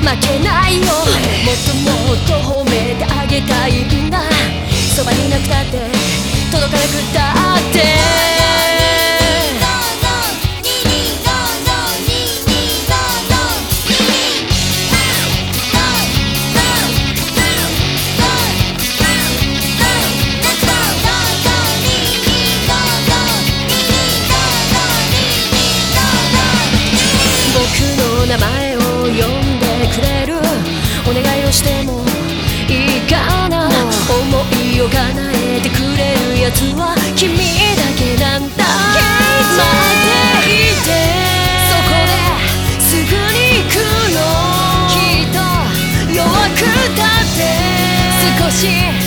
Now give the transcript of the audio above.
負けないよ。もっともっと褒めてあげたいんだ。そばにいなくたって届かなくたって僕の名前を呼んでくれるお願いをしてもいいかな。思いを叶えてくれるやつは君だけなんだ。待っていて、そこですぐに行くの。きっと弱くたって少し